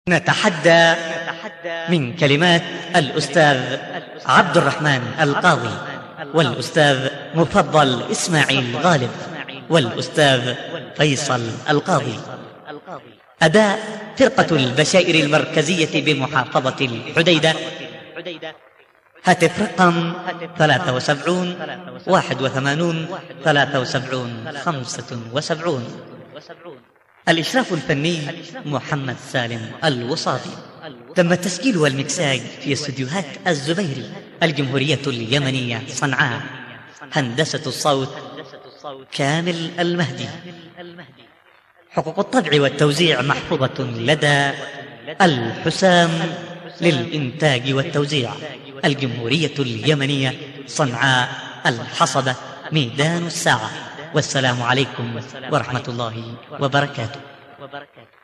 نتحدى من كلمات الأستاذ عبد الرحمن القاضي والأستاذ مفضل إسماعيل غالب والأستاذ فيصل القاضي. أداء فرقة البشائر المركزية بمحافظة الحديدة. هاتف رقم 73 81 73 75. الإشراف الفني محمد سالم الوصافي. تم التسجيل والمكساج في استديوهات الزبيري الجمهورية اليمنية صنعاء. هندسة الصوت كامل المهدي. حقوق الطبع والتوزيع محفوظة لدى الحسام للإنتاج والتوزيع الجمهورية اليمنية صنعاء الحصبة ميدان الساعة. والسلام عليكم ورحمة الله وبركاته.